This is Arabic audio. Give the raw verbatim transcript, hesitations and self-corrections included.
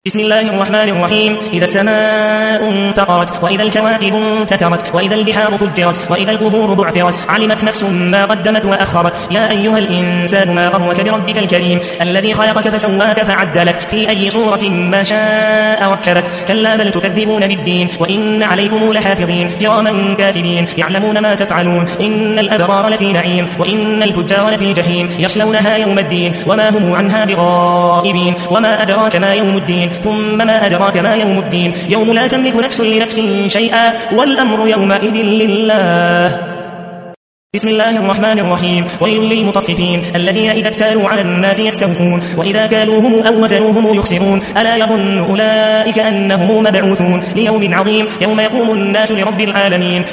بسم الله الرحمن الرحيم. إذا السماء انفطرت وإذا الكواكب انتثرت وإذا البحار فجرت وإذا القبور بعثرت علمت نفس ما قدمت وأخرت. يا أيها الإنسان ما غرك بربك الكريم الذي خلقك فسواك فعدلك في أي صورة ما شاء ركبك. كلا بل تكذبون بالدين وإن عليكم لحافظين كراما كاتبين يعلمون ما تفعلون. إن الأبرار لفي نعيم وإن الفجار لفي جحيم يصلونها يوم الدين وما هم عنها بغائبين. وما أدراك ما يوم الدين ثم ما أدراك ما يوم الدين يوم لا تملك نفس لنفس شيئا والأمر يومئذ لله. بسم الله الرحمن الرحيم. ويل للمطففين الذين إذا اكتالوا على الناس يستوفون وإذا كالوهم أو وزنوهم يخسرون. ألا يظن أولئك أنهم مبعوثون ليوم عظيم يوم يقوم الناس لرب العالمين.